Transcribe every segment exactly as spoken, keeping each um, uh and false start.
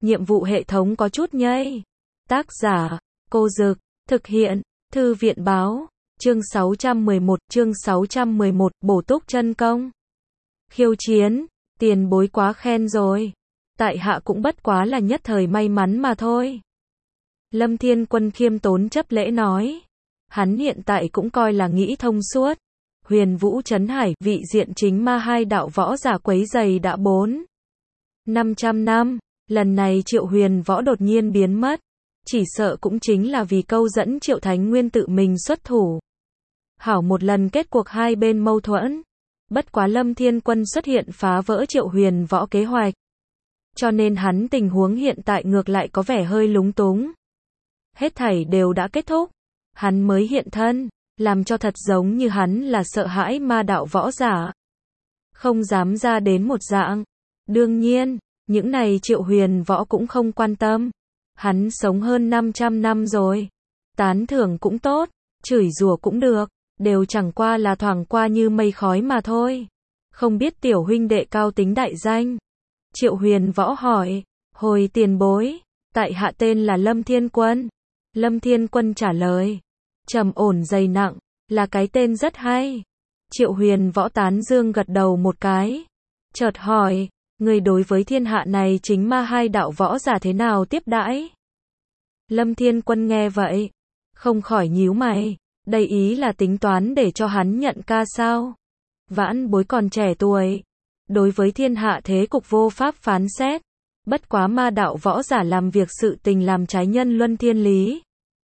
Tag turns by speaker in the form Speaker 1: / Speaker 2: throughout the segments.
Speaker 1: nhiệm vụ hệ thống có chút nhây. Tác giả, Cô Dực, thực hiện, Thư viện báo, chương sáu trăm mười một, chương sáu trăm mười một, bổ túc chân công. Khiêu chiến, tiền bối quá khen rồi. Tại hạ cũng bất quá là nhất thời may mắn mà thôi. Lâm Thiên Quân khiêm tốn chấp lễ nói. Hắn hiện tại cũng coi là nghĩ thông suốt. Huyền Vũ Trấn Hải, vị diện chính ma hai đạo võ giả quấy giày đã bốn năm trăm năm, lần này Triệu Huyền Võ đột nhiên biến mất, chỉ sợ cũng chính là vì câu dẫn Triệu Thánh Nguyên tự mình xuất thủ. Hảo một lần kết cuộc hai bên mâu thuẫn, bất quá Lâm Thiên Quân xuất hiện phá vỡ Triệu Huyền Võ kế hoạch. Cho nên hắn tình huống hiện tại ngược lại có vẻ hơi lúng túng. Hết thảy đều đã kết thúc, hắn mới hiện thân, làm cho thật giống như hắn là sợ hãi ma đạo võ giả. Không dám ra đến một dạng. Đương nhiên, những này Triệu Huyền Võ cũng không quan tâm. Hắn sống hơn năm trăm năm rồi. Tán thưởng cũng tốt, chửi rủa cũng được, đều chẳng qua là thoảng qua như mây khói mà thôi. Không biết tiểu huynh đệ cao tính đại danh. Triệu Huyền Võ hỏi, hồi tiền bối, tại hạ tên là Lâm Thiên Quân. Lâm Thiên Quân trả lời, trầm ổn dày nặng, là cái tên rất hay. Triệu Huyền Võ tán dương gật đầu một cái. Chợt hỏi, người đối với thiên hạ này chính ma hai đạo võ giả thế nào tiếp đãi? Lâm Thiên Quân nghe vậy, không khỏi nhíu mày, đây ý là tính toán để cho hắn nhận ca sao? Vãn bối còn trẻ tuổi, đối với thiên hạ thế cục vô pháp phán xét, bất quá ma đạo võ giả làm việc sự tình làm trái nhân luân thiên lý.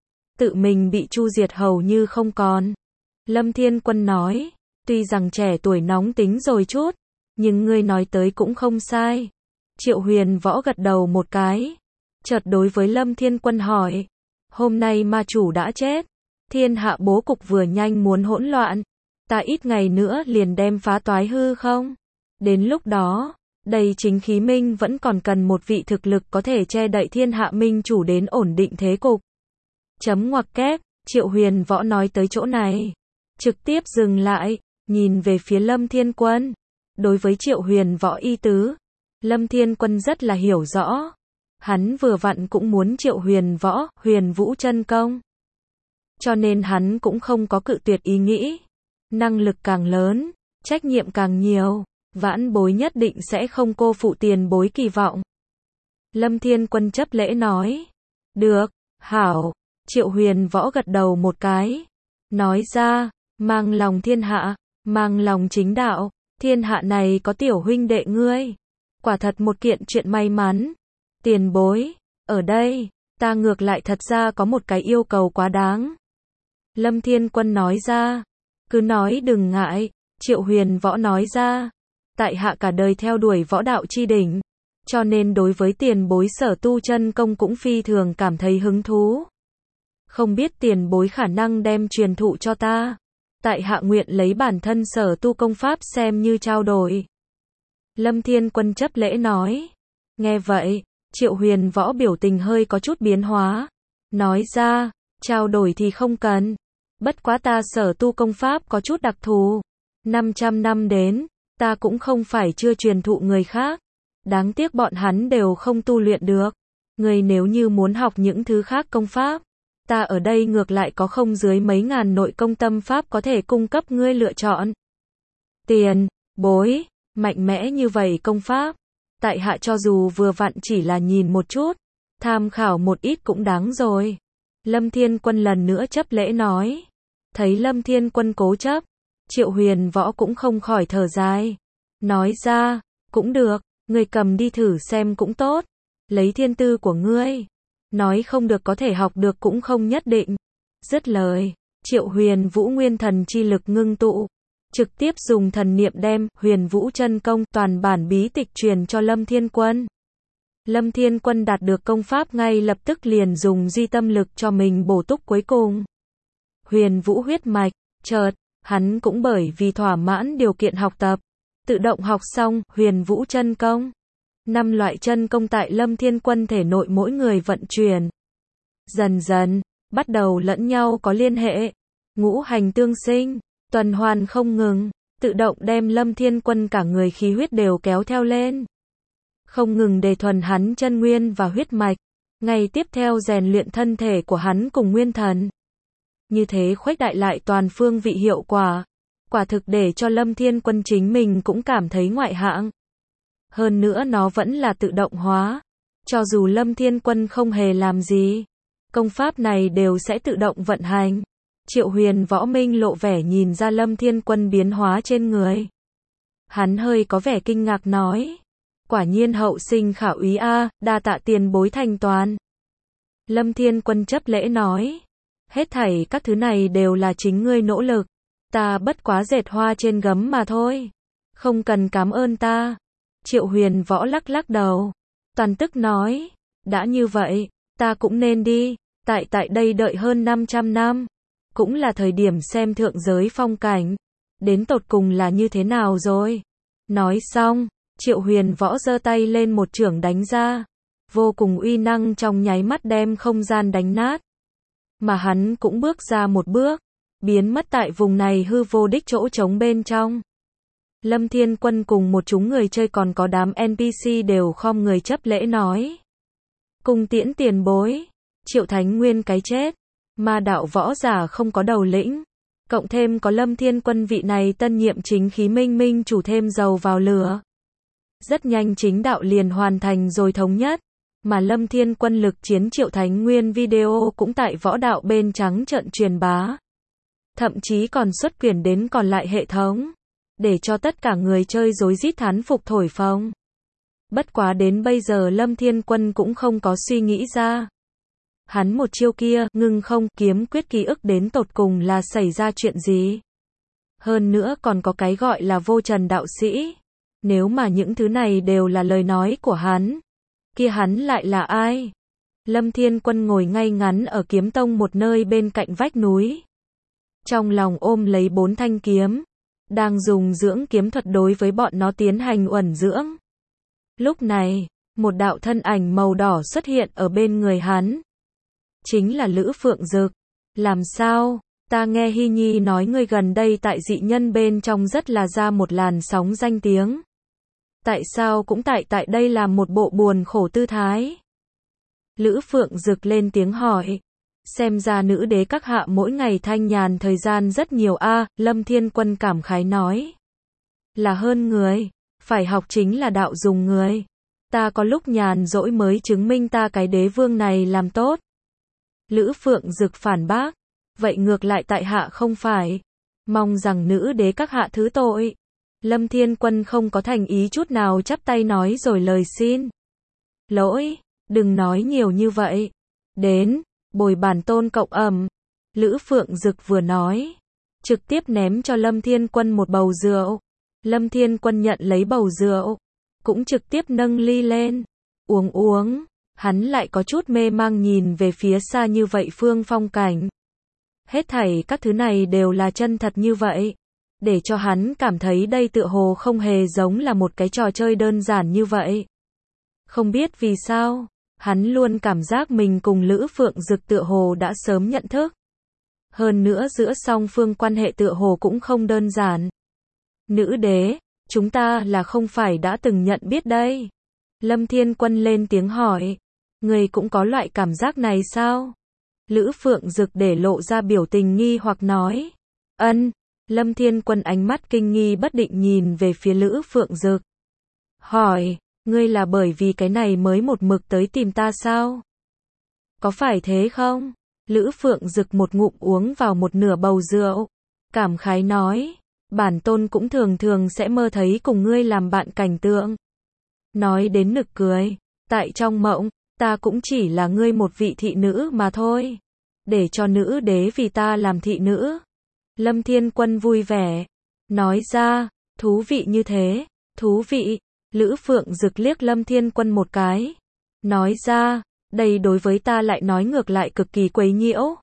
Speaker 1: Tự mình bị chu diệt hầu như không còn. Lâm Thiên Quân nói, tuy rằng trẻ tuổi nóng tính rồi chút, nhưng ngươi nói tới cũng không sai. Triệu Huyền Võ gật đầu một cái, chợt đối với Lâm Thiên Quân hỏi, hôm nay ma chủ đã chết, thiên hạ bố cục vừa nhanh muốn hỗn loạn, ta ít ngày nữa liền đem phá toái hư không? Đến lúc đó, đầy chính khí minh vẫn còn cần một vị thực lực có thể che đậy thiên hạ minh chủ đến ổn định thế cục. Chấm ngoặc kép, Triệu Huyền Võ nói tới chỗ này, trực tiếp dừng lại, nhìn về phía Lâm Thiên Quân. Đối với Triệu Huyền Võ ý tứ, Lâm Thiên Quân rất là hiểu rõ. Hắn vừa vặn cũng muốn Triệu Huyền Võ, Huyền Vũ chân công. Cho nên hắn cũng không có cự tuyệt ý nghĩ. Năng lực càng lớn, trách nhiệm càng nhiều, vãn bối nhất định sẽ không cô phụ tiền bối kỳ vọng. Lâm Thiên Quân chấp lễ nói. Được, hảo. Triệu Huyền Võ gật đầu một cái. Nói ra, mang lòng thiên hạ, mang lòng chính đạo, thiên hạ này có tiểu huynh đệ ngươi. Quả thật một kiện chuyện may mắn. Tiền bối, ở đây, ta ngược lại thật ra có một cái yêu cầu quá đáng. Lâm Thiên Quân nói ra. Cứ nói đừng ngại. Triệu Huyền Võ nói ra. Tại hạ cả đời theo đuổi võ đạo chi đỉnh, cho nên đối với tiền bối sở tu chân công cũng phi thường cảm thấy hứng thú. Không biết tiền bối khả năng đem truyền thụ cho ta. Tại hạ nguyện lấy bản thân sở tu công pháp xem như trao đổi. Lâm Thiên Quân chấp lễ nói. Nghe vậy, Triệu Huyền Võ biểu tình hơi có chút biến hóa. Nói ra, trao đổi thì không cần. Bất quá ta sở tu công pháp có chút đặc thù. năm trăm năm đến, ta cũng không phải chưa truyền thụ người khác. Đáng tiếc bọn hắn đều không tu luyện được. Người nếu như muốn học những thứ khác công pháp, ta ở đây ngược lại có không dưới mấy ngàn nội công tâm pháp có thể cung cấp ngươi lựa chọn. Tiền, bối, mạnh mẽ như vậy công pháp, tại hạ cho dù vừa vặn chỉ là nhìn một chút, tham khảo một ít cũng đáng rồi. Lâm Thiên Quân lần nữa chấp lễ nói. Thấy Lâm Thiên Quân cố chấp, Triệu Huyền Võ cũng không khỏi thở dài. Nói ra, cũng được, ngươi cầm đi thử xem cũng tốt. Lấy thiên tư của ngươi, nói không được có thể học được cũng không nhất định. Dứt lời, Triệu Huyền Vũ nguyên thần chi lực ngưng tụ, trực tiếp dùng thần niệm đem Huyền Vũ chân công toàn bản bí tịch truyền cho Lâm Thiên Quân. Lâm Thiên Quân đạt được công pháp ngay lập tức liền dùng di tâm lực cho mình bổ túc cuối cùng. Huyền Vũ huyết mạch, chợt, hắn cũng bởi vì thỏa mãn điều kiện học tập, tự động học xong Huyền Vũ chân công. Năm loại chân công tại Lâm Thiên Quân thể nội mỗi người vận chuyển. Dần dần, bắt đầu lẫn nhau có liên hệ. Ngũ hành tương sinh, tuần hoàn không ngừng, tự động đem Lâm Thiên Quân cả người khí huyết đều kéo theo lên. không ngừng đề thuần hắn chân nguyên và huyết mạch, ngày tiếp theo rèn luyện thân thể của hắn cùng nguyên thần. Như thế khuếch đại lại toàn phương vị hiệu quả, quả thực để cho Lâm Thiên Quân chính mình cũng cảm thấy ngoại hạng. Hơn nữa nó vẫn là tự động hóa, cho dù Lâm Thiên Quân không hề làm gì, công pháp này đều sẽ tự động vận hành. Triệu Huyền Võ Minh lộ vẻ nhìn ra Lâm Thiên Quân biến hóa trên người. Hắn hơi có vẻ kinh ngạc nói, quả nhiên hậu sinh khả úy a, đa tạ tiền bối thành toàn. Lâm Thiên Quân chấp lễ nói, hết thảy các thứ này đều là chính ngươi nỗ lực, ta bất quá dệt hoa trên gấm mà thôi, không cần cảm ơn ta. Triệu Huyền Võ lắc lắc đầu, toàn tức nói, đã như vậy, ta cũng nên đi, tại tại đây đợi hơn năm trăm năm, cũng là thời điểm xem thượng giới phong cảnh, đến tột cùng là như thế nào rồi. Nói xong, Triệu Huyền Võ giơ tay lên một chưởng đánh ra, vô cùng uy năng trong nháy mắt đem không gian đánh nát. Mà hắn cũng bước ra một bước, biến mất tại vùng này hư vô đích chỗ trống bên trong. Lâm Thiên Quân cùng một chúng người chơi còn có đám en pê xê đều khom người chấp lễ nói, cùng tiễn tiền bối. Triệu Thánh Nguyên cái chết, ma đạo võ giả không có đầu lĩnh, cộng thêm có Lâm Thiên Quân vị này tân nhiệm chính khí minh minh chủ thêm dầu vào lửa. Rất nhanh chính đạo liền hoàn thành rồi thống nhất, mà Lâm Thiên Quân lực chiến Triệu Thánh Nguyên video cũng tại võ đạo bên trắng trợn truyền bá. Thậm chí còn xuất quyển đến còn lại hệ thống, để cho tất cả người chơi rối rít thán phục thổi phồng. Bất quá đến bây giờ Lâm Thiên Quân cũng không có suy nghĩ ra. Hắn một chiêu kia, ngưng không kiếm quyết ký ức đến tột cùng là xảy ra chuyện gì. Hơn nữa còn có cái gọi là vô trần đạo sĩ. Nếu mà những thứ này đều là lời nói của hắn, kia hắn lại là ai? Lâm Thiên Quân ngồi ngay ngắn ở kiếm tông một nơi bên cạnh vách núi. Trong lòng ôm lấy bốn thanh kiếm, đang dùng dưỡng kiếm thuật đối với bọn nó tiến hành uẩn dưỡng. Lúc này, một đạo thân ảnh màu đỏ xuất hiện ở bên người hắn. Chính là Lữ Phượng Dực. Làm sao? Ta nghe Hy Nhi nói ngươi gần đây tại dị nhân bên trong rất là ra một làn sóng danh tiếng. Tại sao cũng tại tại đây làm một bộ buồn khổ tư thái? Lữ Phượng Dực lên tiếng hỏi. Xem ra nữ đế các hạ mỗi ngày thanh nhàn thời gian rất nhiều a. Lâm Thiên Quân cảm khái nói. Là hơn người, phải học chính là đạo dùng người. Ta có lúc nhàn rỗi mới chứng minh ta cái đế vương này làm tốt. Lữ Phượng Dực phản bác. Vậy ngược lại tại hạ không phải. Mong rằng nữ đế các hạ thứ tội. Lâm Thiên Quân không có thành ý chút nào chắp tay nói rồi lời xin. Lỗi, đừng nói nhiều như vậy. Đến, bồi bản tôn cộng ẩm. Lữ Phượng Dực vừa nói, trực tiếp ném cho Lâm Thiên Quân một bầu rượu. Lâm Thiên Quân nhận lấy bầu rượu, cũng trực tiếp nâng ly lên. Uống uống, hắn lại có chút mê mang nhìn về phía xa như vậy phương phong cảnh. Hết thảy các thứ này đều là chân thật như vậy. Để cho hắn cảm thấy đây tựa hồ không hề giống là một cái trò chơi đơn giản như vậy. Không biết vì sao, hắn luôn cảm giác mình cùng Lữ Phượng Dực tựa hồ đã sớm nhận thức. Hơn nữa giữa song phương quan hệ tựa hồ cũng không đơn giản. Nữ đế, chúng ta là không phải đã từng nhận biết đây. Lâm Thiên Quân lên tiếng hỏi. Người cũng có loại cảm giác này sao? Lữ Phượng Dực để lộ ra biểu tình nghi hoặc nói. Ân. Lâm Thiên Quân ánh mắt kinh nghi bất định nhìn về phía Lữ Phượng Dực. Hỏi, ngươi là bởi vì cái này mới một mực tới tìm ta sao? Có phải thế không? Lữ Phượng Dực một ngụm uống vào một nửa bầu rượu. Cảm khái nói, bản tôn cũng thường thường sẽ mơ thấy cùng ngươi làm bạn cảnh tượng. Nói đến nực cười, tại trong mộng, ta cũng chỉ là ngươi một vị thị nữ mà thôi. Để cho nữ đế vì ta làm thị nữ. Lâm Thiên Quân vui vẻ, nói ra, thú vị như thế, thú vị. Lữ Phượng Dực liếc Lâm Thiên Quân một cái, nói ra, đây đối với ta lại nói ngược lại cực kỳ quấy nhiễu.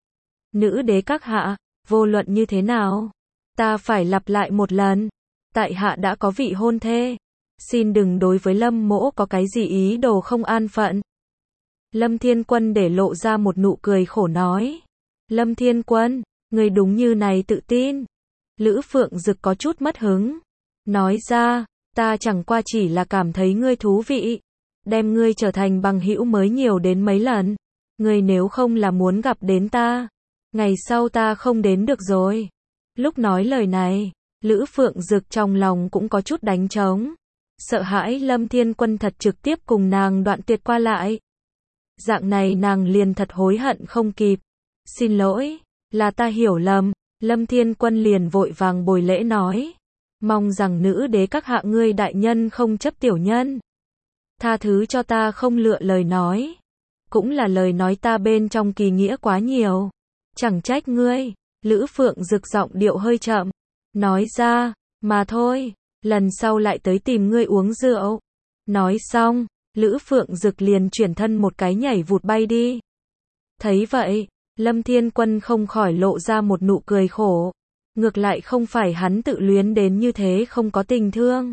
Speaker 1: Nữ đế các hạ, vô luận như thế nào, ta phải lặp lại một lần, tại hạ đã có vị hôn thê, xin đừng đối với Lâm mỗ có cái gì ý đồ không an phận. Lâm Thiên Quân để lộ ra một nụ cười khổ nói, Lâm Thiên Quân, người đúng như này tự tin. Lữ Phượng Dực có chút mất hứng, nói ra, Ta chẳng qua chỉ là cảm thấy ngươi thú vị, đem ngươi trở thành bằng hữu mới nhiều đến mấy lần. Ngươi nếu không là muốn gặp đến ta, ngày sau ta không đến được rồi. Lúc nói lời này, Lữ Phượng Dực trong lòng cũng có chút đánh trống. Sợ hãi Lâm Thiên Quân thật trực tiếp cùng nàng đoạn tuyệt qua lại. Dạng này nàng liền thật hối hận không kịp. Xin lỗi, là ta hiểu lầm. Lâm Thiên Quân liền vội vàng bồi lễ nói. Mong rằng nữ đế các hạ ngươi đại nhân không chấp tiểu nhân. Tha thứ cho ta không lựa lời nói. Cũng là lời nói ta bên trong kỳ nghĩa quá nhiều. Chẳng trách ngươi. Lữ Phượng Dực giọng điệu hơi chậm. Nói ra, mà thôi, lần sau lại tới tìm ngươi uống rượu. Nói xong, Lữ Phượng Dực liền chuyển thân một cái nhảy vụt bay đi. Thấy vậy, Lâm Thiên Quân không khỏi lộ ra một nụ cười khổ. Ngược lại không phải hắn tự luyến đến như thế không có tình thương.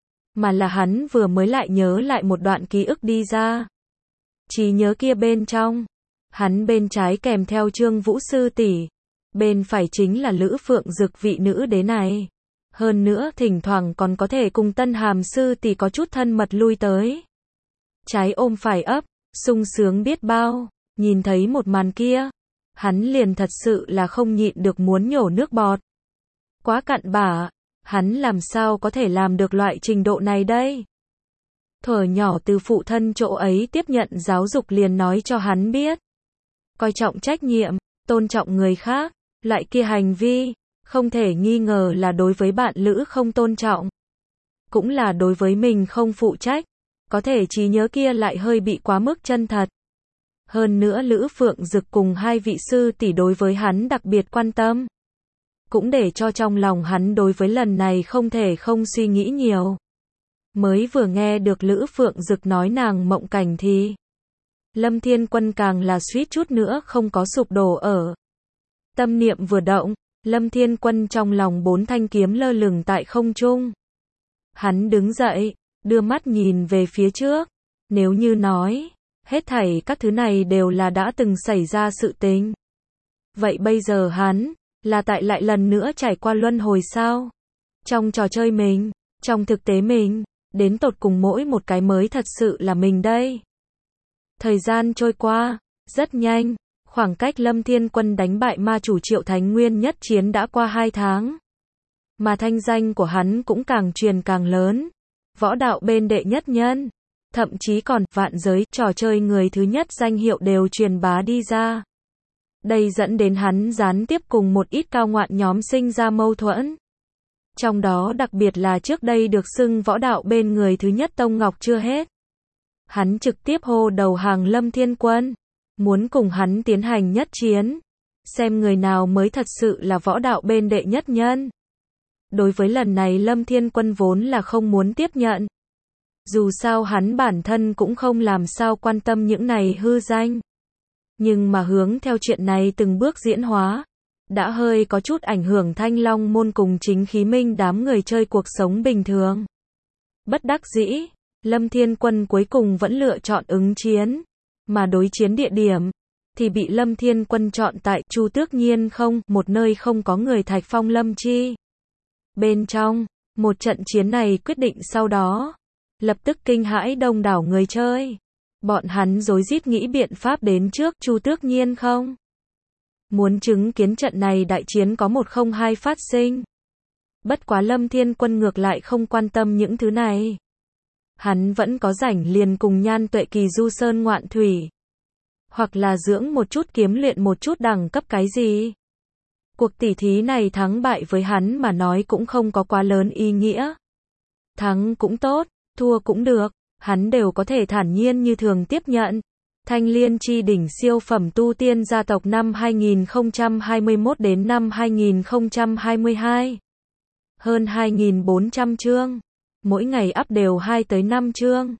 Speaker 1: Mà là hắn vừa mới lại nhớ lại một đoạn ký ức đi ra. Trí nhớ kia bên trong, hắn bên trái kèm theo Trương Vũ sư tỷ, bên phải chính là Lữ Phượng Dực vị nữ đế này. Hơn nữa thỉnh thoảng còn có thể cùng Tân Hàm sư tỷ có chút thân mật lui tới. Trái ôm phải ấp, sung sướng biết bao. Nhìn thấy một màn kia, hắn liền thật sự là không nhịn được muốn nhổ nước bọt. Quá cặn bã, hắn làm sao có thể làm được loại trình độ này đây? Thuở nhỏ từ phụ thân chỗ ấy tiếp nhận giáo dục liền nói cho hắn biết. Coi trọng trách nhiệm, tôn trọng người khác, loại kia hành vi, không thể nghi ngờ là đối với bạn lữ không tôn trọng. Cũng là đối với mình không phụ trách, có thể trí nhớ kia lại hơi bị quá mức chân thật. Hơn nữa Lữ Phượng Dực cùng hai vị sư tỷ đối với hắn đặc biệt quan tâm. Cũng để cho trong lòng hắn đối với lần này không thể không suy nghĩ nhiều. Mới vừa nghe được Lữ Phượng Dực nói nàng mộng cảnh thì Lâm Thiên Quân càng là suýt chút nữa không có sụp đổ ở. Tâm niệm vừa động, Lâm Thiên Quân trong lòng bốn thanh kiếm lơ lửng tại không trung. Hắn đứng dậy, đưa mắt nhìn về phía trước. Nếu như nói, hết thảy các thứ này đều là đã từng xảy ra sự tình. Vậy bây giờ hắn, là tại lại lần nữa trải qua luân hồi sao? Trong trò chơi mình, trong thực tế mình, đến tột cùng mỗi một cái mới thật sự là mình đây. Thời gian trôi qua, rất nhanh, khoảng cách Lâm Thiên Quân đánh bại ma chủ Triệu Thánh Nguyên nhất chiến đã qua hai tháng. Mà thanh danh của hắn cũng càng truyền càng lớn. Võ đạo bên đệ nhất nhân, thậm chí còn vạn giới trò chơi người thứ nhất danh hiệu đều truyền bá đi ra. Đây dẫn đến hắn gián tiếp cùng một ít cao ngoạn nhóm sinh ra mâu thuẫn. Trong đó đặc biệt là trước đây được xưng võ đạo bên người thứ nhất Tông Ngọc chưa hết. Hắn trực tiếp hô đầu hàng Lâm Thiên Quân, muốn cùng hắn tiến hành nhất chiến, xem người nào mới thật sự là võ đạo bên đệ nhất nhân. Đối với lần này Lâm Thiên Quân vốn là không muốn tiếp nhận. Dù sao hắn bản thân cũng không làm sao quan tâm những này hư danh. Nhưng mà hướng theo chuyện này từng bước diễn hóa, đã hơi có chút ảnh hưởng Thanh Long môn cùng chính khí minh đám người chơi cuộc sống bình thường. Bất đắc dĩ, Lâm Thiên Quân cuối cùng vẫn lựa chọn ứng chiến, mà đối chiến địa điểm thì bị Lâm Thiên Quân chọn tại Chu Tước Nhiên không, một nơi không có người Thạch Phong Lâm Chi. Bên trong, một trận chiến này quyết định sau đó, lập tức kinh hãi đông đảo người chơi. Bọn hắn rối rít nghĩ biện pháp đến trước Chu Tước Nhiên không. Muốn chứng kiến trận này đại chiến có một không hai phát sinh. Bất quá Lâm Thiên Quân ngược lại không quan tâm những thứ này. Hắn vẫn có rảnh liền cùng Nhan Tuệ Kỳ du sơn ngoạn thủy. Hoặc là dưỡng một chút kiếm luyện một chút đẳng cấp cái gì. Cuộc tỉ thí này thắng bại với hắn mà nói cũng không có quá lớn ý nghĩa. Thắng cũng tốt, thua cũng được, hắn đều có thể thản nhiên như thường tiếp nhận. Thanh Liên Chi đỉnh siêu phẩm tu tiên gia tộc năm hai nghìn không trăm hai mươi mốt đến năm hai nghìn không trăm hai mươi hai. Hơn hai nghìn bốn trăm chương. Mỗi ngày up đều hai tới năm chương.